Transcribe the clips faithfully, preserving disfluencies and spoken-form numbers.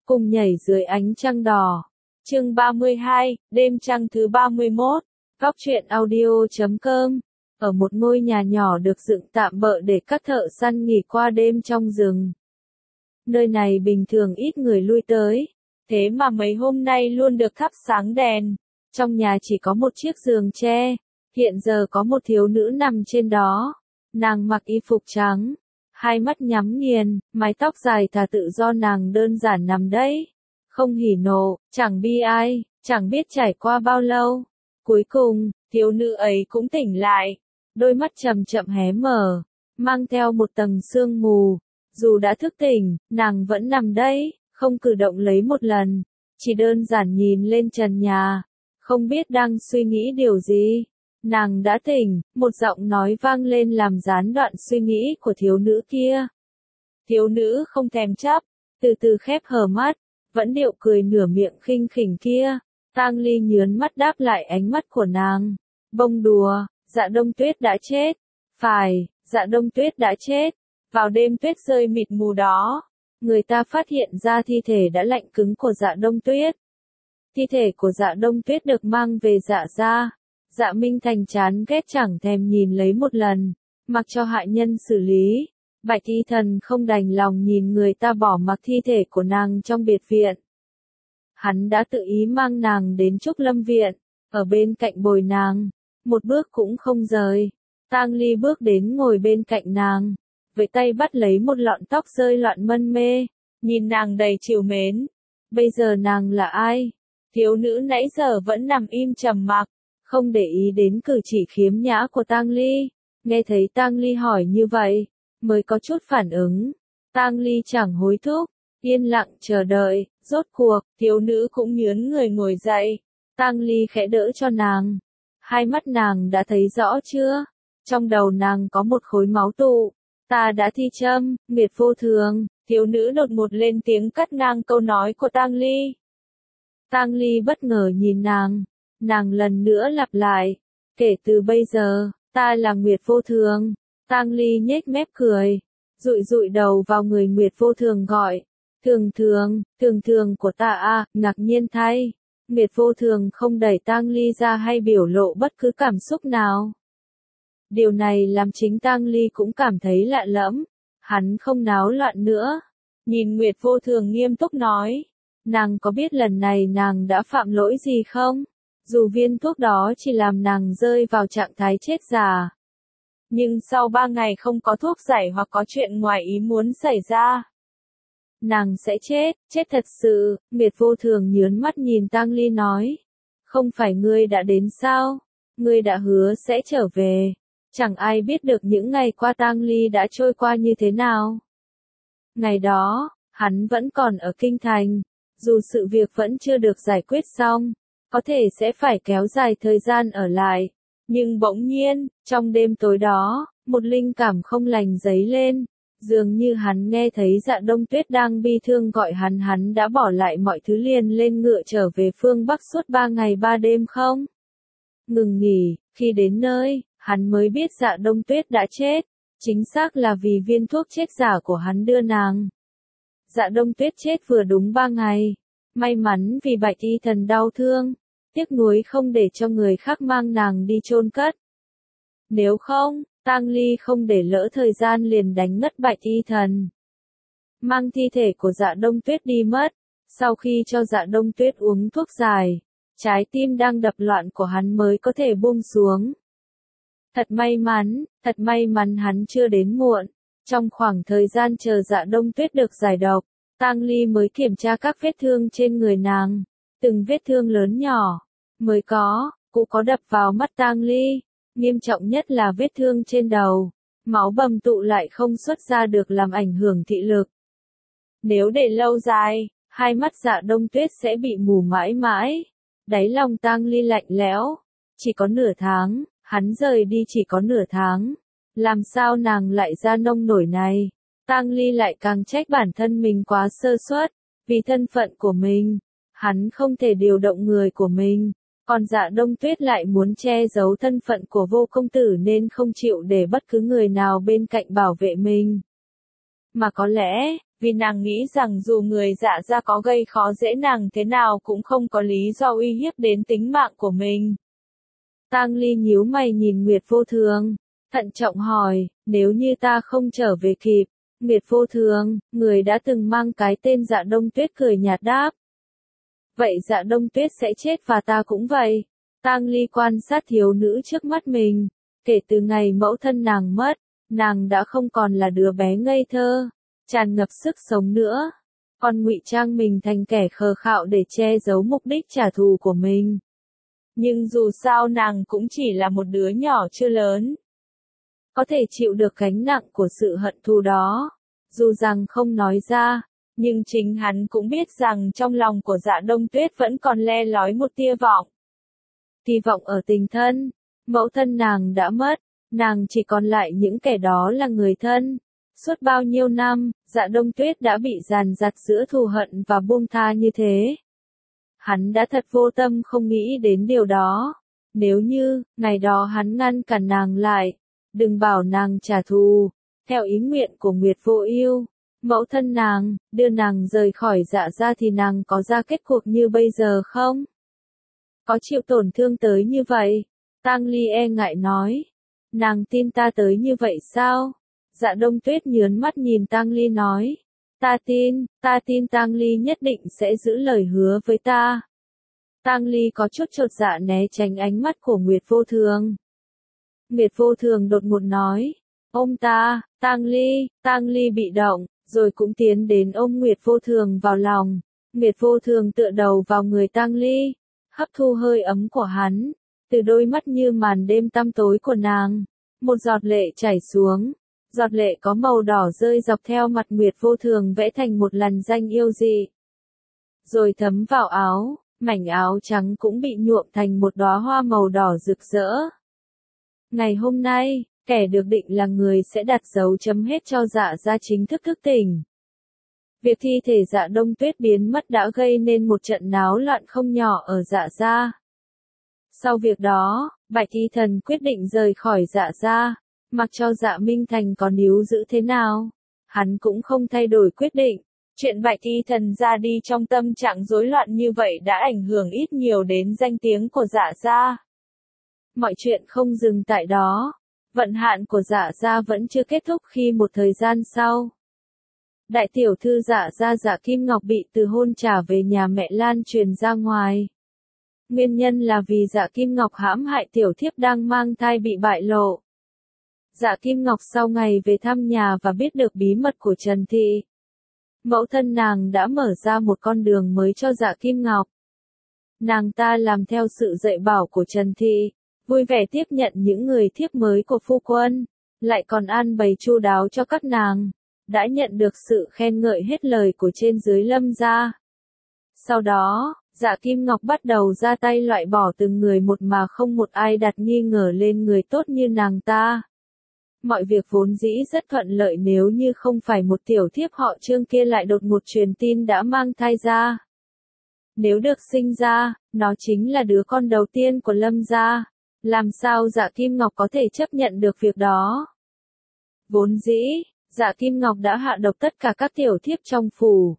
cùng nhảy dưới ánh trăng đỏ. Chương ba mươi hai, đêm trăng thứ ba mươi mốt. Góc truyện audio chấm com. Ở một ngôi nhà nhỏ được dựng tạm bợ để các thợ săn nghỉ qua đêm trong rừng. Nơi này bình thường ít người lui tới, thế mà mấy hôm nay luôn được thắp sáng đèn. Trong nhà chỉ có một chiếc giường tre, hiện giờ có một thiếu nữ nằm trên đó. Nàng mặc y phục trắng, hai mắt nhắm nghiền, mái tóc dài thả tự do, nàng đơn giản nằm đấy. Không hỉ nộ, chẳng bi ai, chẳng biết trải qua bao lâu. Cuối cùng, thiếu nữ ấy cũng tỉnh lại, đôi mắt chậm chậm hé mở, mang theo một tầng sương mù. Dù đã thức tỉnh, nàng vẫn nằm đấy, không cử động lấy một lần, chỉ đơn giản nhìn lên trần nhà, không biết đang suy nghĩ điều gì. Nàng đã tỉnh, một giọng nói vang lên làm gián đoạn suy nghĩ của thiếu nữ kia. Thiếu nữ không thèm chấp, từ từ khép hờ mắt, vẫn điệu cười nửa miệng khinh khỉnh kia. Tang Ly nhớn mắt đáp lại ánh mắt của nàng. Bông đùa, Dạ Đông Tuyết đã chết. Phải, Dạ Đông Tuyết đã chết. Vào đêm tuyết rơi mịt mù đó, người ta phát hiện ra thi thể đã lạnh cứng của Dạ Đông Tuyết. Thi thể của Dạ Đông Tuyết được mang về Dạ gia. Dạ Minh Thành chán ghét chẳng thèm nhìn lấy một lần, mặc cho hạ nhân xử lý. Bạch Y Thần không đành lòng nhìn người ta bỏ mặc thi thể của nàng trong biệt viện. Hắn đã tự ý mang nàng đến Trúc Lâm Viện, ở bên cạnh bồi nàng, một bước cũng không rời. Tang Ly bước đến ngồi bên cạnh nàng, với tay bắt lấy một lọn tóc rơi loạn mân mê, nhìn nàng đầy trìu mến. Bây giờ nàng là ai? Thiếu nữ nãy giờ vẫn nằm im trầm mặc, không để ý đến cử chỉ khiếm nhã của Tang Ly. Nghe thấy Tang Ly hỏi như vậy, mới có chút phản ứng. Tang Ly chẳng hối thúc, yên lặng chờ đợi. Rốt cuộc, thiếu nữ cũng nhướn người ngồi dậy. Tang Ly khẽ đỡ cho nàng. Hai mắt nàng đã thấy rõ chưa? Trong đầu nàng có một khối máu tụ. Ta đã thi châm, nghiệt vô thường. Thiếu nữ đột ngột lên tiếng cắt ngang câu nói của Tang Ly. Tang Ly bất ngờ nhìn nàng. Nàng lần nữa lặp lại. Kể từ bây giờ, ta là Nguyệt Vô Thường. Tang Ly nhếch mép cười, dụi dụi đầu vào người Nguyệt Vô Thường gọi. Thường thường, thường thường của ta à, ngạc nhiên thay. Nguyệt Vô Thường không đẩy Tang Ly ra hay biểu lộ bất cứ cảm xúc nào. Điều này làm chính Tang Ly cũng cảm thấy lạ lẫm. Hắn không náo loạn nữa. Nhìn Nguyệt Vô Thường nghiêm túc nói. Nàng có biết lần này nàng đã phạm lỗi gì không? Dù viên thuốc đó chỉ làm nàng rơi vào trạng thái chết già. Nhưng sau ba ngày không có thuốc giải hoặc có chuyện ngoài ý muốn xảy ra, nàng sẽ chết, chết thật sự. Nguyệt Vô Thường nhớn mắt nhìn Tang Ly nói. Không phải ngươi đã đến sao? Ngươi đã hứa sẽ trở về. Chẳng ai biết được những ngày qua Tang Ly đã trôi qua như thế nào. Ngày đó, hắn vẫn còn ở Kinh Thành. Dù sự việc vẫn chưa được giải quyết xong, có thể sẽ phải kéo dài thời gian ở lại. Nhưng bỗng nhiên, trong đêm tối đó, một linh cảm không lành dấy lên. Dường như hắn nghe thấy Dạ Đông Tuyết đang bi thương gọi hắn, hắn đã bỏ lại mọi thứ liền lên ngựa trở về phương Bắc suốt ba ngày ba đêm không? Ngừng nghỉ, khi đến nơi, hắn mới biết Dạ Đông Tuyết đã chết. Chính xác là vì viên thuốc chết giả của hắn đưa nàng. Dạ Đông Tuyết chết vừa đúng ba ngày. May mắn vì Bạch Y Thần đau thương, tiếc nuối không để cho người khác mang nàng đi chôn cất. Nếu không, Tang Ly không để lỡ thời gian liền đánh ngất Bạch Y Thần. Mang thi thể của Dạ Đông Tuyết đi mất. Sau khi cho Dạ Đông Tuyết uống thuốc giải, trái tim đang đập loạn của hắn mới có thể buông xuống. Thật may mắn, thật may mắn hắn chưa đến muộn. Trong khoảng thời gian chờ Dạ Đông Tuyết được giải độc, Tang Ly mới kiểm tra các vết thương trên người nàng. Từng vết thương lớn nhỏ, mới có, cũng có đập vào mắt Tang Ly. Nghiêm trọng nhất là vết thương trên đầu. Máu bầm tụ lại không xuất ra được làm ảnh hưởng thị lực. Nếu để lâu dài, hai mắt Dạ Đông Tuyết sẽ bị mù mãi mãi. Đáy lòng Tang Ly lạnh lẽo. Chỉ có nửa tháng, hắn rời đi chỉ có nửa tháng. Làm sao nàng lại ra nông nổi này? Tang Ly lại càng trách bản thân mình quá sơ suất. Vì thân phận của mình, hắn không thể điều động người của mình. Còn Dạ Đông Tuyết lại muốn che giấu thân phận của Vô công tử nên không chịu để bất cứ người nào bên cạnh bảo vệ mình. Mà có lẽ, vì nàng nghĩ rằng dù người Dạ gia có gây khó dễ nàng thế nào cũng không có lý do uy hiếp đến tính mạng của mình. Tang Ly nhíu mày nhìn Nguyệt Vô Thường, thận trọng hỏi, nếu như ta không trở về kịp, Nguyệt Vô Thường, người đã từng mang cái tên Dạ Đông Tuyết cười nhạt đáp. Vậy Dạ Đông Tuyết sẽ chết và ta cũng vậy. Tang Ly quan sát thiếu nữ trước mắt mình, kể từ ngày mẫu thân nàng mất, nàng đã không còn là đứa bé ngây thơ, tràn ngập sức sống nữa, còn ngụy trang mình thành kẻ khờ khạo để che giấu mục đích trả thù của mình. Nhưng dù sao nàng cũng chỉ là một đứa nhỏ chưa lớn, có thể chịu được gánh nặng của sự hận thù đó, dù rằng không nói ra, nhưng chính hắn cũng biết rằng trong lòng của Dạ Đông Tuyết vẫn còn le lói một tia vọng. Kỳ vọng ở tình thân, mẫu thân nàng đã mất, nàng chỉ còn lại những kẻ đó là người thân. Suốt bao nhiêu năm, Dạ Đông Tuyết đã bị dàn dặt giữa thù hận và buông tha như thế. Hắn đã thật vô tâm không nghĩ đến điều đó. Nếu như, ngày đó hắn ngăn cản nàng lại, đừng bảo nàng trả thù, theo ý nguyện của Nguyệt Vô Ưu, mẫu thân nàng, đưa nàng rời khỏi Dạ gia thì nàng có ra kết cuộc như bây giờ không? Có chịu tổn thương tới như vậy? Tang Ly e ngại nói. Nàng tin ta tới như vậy sao? Dạ Đông Tuyết nhớn mắt nhìn Tang Ly nói. Ta tin, ta tin Tang Ly nhất định sẽ giữ lời hứa với ta. Tang Ly có chút chột dạ né tránh ánh mắt của Nguyệt Vô Thường. Nguyệt Vô Thường đột ngột nói. Ôm ta, Tang Ly, Tang Ly bị động, rồi cũng tiến đến ôm Nguyệt Vô Thường vào lòng. Nguyệt Vô Thường tựa đầu vào người Tang Ly, hấp thu hơi ấm của hắn, từ đôi mắt như màn đêm tăm tối của nàng, một giọt lệ chảy xuống, giọt lệ có màu đỏ rơi dọc theo mặt Nguyệt Vô Thường vẽ thành một làn danh yêu dị. Rồi thấm vào áo, mảnh áo trắng cũng bị nhuộm thành một đóa hoa màu đỏ rực rỡ. Ngày hôm nay, kẻ được định là người sẽ đặt dấu chấm hết cho Dạ gia chính thức thức tỉnh. Việc thi thể Dạ Đông Tuyết biến mất đã gây nên một trận náo loạn không nhỏ ở Dạ gia. Sau việc đó, Bạch Y Thần quyết định rời khỏi Dạ gia, mặc cho Dạ Minh Thành có níu giữ thế nào, hắn cũng không thay đổi quyết định. Chuyện Bạch Y Thần ra đi trong tâm trạng rối loạn như vậy đã ảnh hưởng ít nhiều đến danh tiếng của Dạ gia. Mọi chuyện không dừng tại đó, vận hạn của Dạ gia vẫn chưa kết thúc khi một thời gian sau, đại tiểu thư Dạ gia Dạ Kim Ngọc bị từ hôn trả về nhà mẹ lan truyền ra ngoài. Nguyên nhân là vì Dạ Kim Ngọc hãm hại tiểu thiếp đang mang thai bị bại lộ. Dạ Kim Ngọc sau ngày về thăm nhà và biết được bí mật của Trần Thị, mẫu thân nàng đã mở ra một con đường mới cho Dạ Kim Ngọc. Nàng ta làm theo sự dạy bảo của Trần Thị, vui vẻ tiếp nhận những người thiếp mới của phu quân, lại còn an bày chu đáo cho các nàng, đã nhận được sự khen ngợi hết lời của trên dưới Lâm gia. Sau đó, Dạ Kim Ngọc bắt đầu ra tay loại bỏ từng người một mà không một ai đặt nghi ngờ lên người tốt như nàng ta. Mọi việc vốn dĩ rất thuận lợi nếu như không phải một tiểu thiếp họ Trương kia lại đột ngột truyền tin đã mang thai ra. Nếu được sinh ra, nó chính là đứa con đầu tiên của Lâm gia. Làm sao Dạ Kim Ngọc có thể chấp nhận được việc đó? Vốn dĩ, Dạ Kim Ngọc đã hạ độc tất cả các tiểu thiếp trong phủ,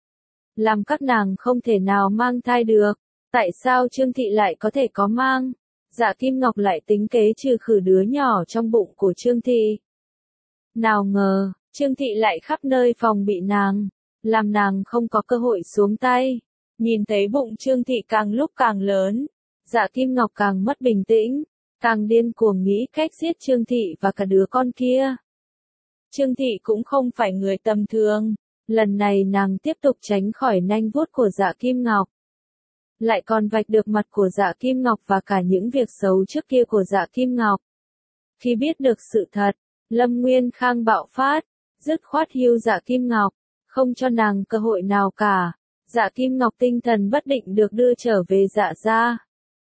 làm các nàng không thể nào mang thai được. Tại sao Trương Thị lại có thể có mang? Dạ Kim Ngọc lại tính kế trừ khử đứa nhỏ trong bụng của Trương Thị. Nào ngờ, Trương Thị lại khắp nơi phòng bị nàng, làm nàng không có cơ hội xuống tay. Nhìn thấy bụng Trương Thị càng lúc càng lớn, Dạ Kim Ngọc càng mất bình tĩnh, càng điên cuồng nghĩ cách giết Trương Thị và cả đứa con kia. Trương Thị cũng không phải người tầm thường, lần này nàng tiếp tục tránh khỏi nanh vuốt của Dạ Kim Ngọc. Lại còn vạch được mặt của Dạ Kim Ngọc và cả những việc xấu trước kia của Dạ Kim Ngọc. Khi biết được sự thật, Lâm Nguyên Khang bạo phát, dứt khoát hưu Dạ Kim Ngọc, không cho nàng cơ hội nào cả. Dạ Kim Ngọc tinh thần bất định được đưa trở về Dạ gia.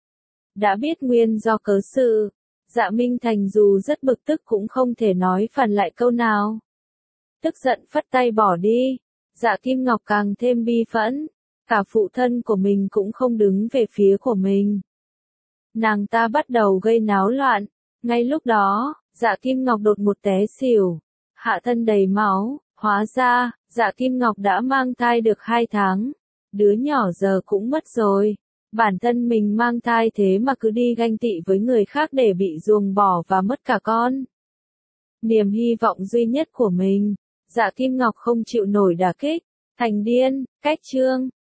Đã biết nguyên do cớ sự, Dạ Minh Thành dù rất bực tức cũng không thể nói phản lại câu nào. Tức giận phất tay bỏ đi, Dạ Kim Ngọc càng thêm bi phẫn, cả phụ thân của mình cũng không đứng về phía của mình. Nàng ta bắt đầu gây náo loạn, ngay lúc đó, Dạ Kim Ngọc đột một té xỉu, hạ thân đầy máu, hóa ra, Dạ Kim Ngọc đã mang thai được hai tháng. Đứa nhỏ giờ cũng mất rồi. Bản thân mình mang thai thế mà cứ đi ganh tị với người khác để bị ruồng bỏ và mất cả con. Niềm hy vọng duy nhất của mình. Dạ Kim Ngọc không chịu nổi đả kích. Thành điên, cách chương.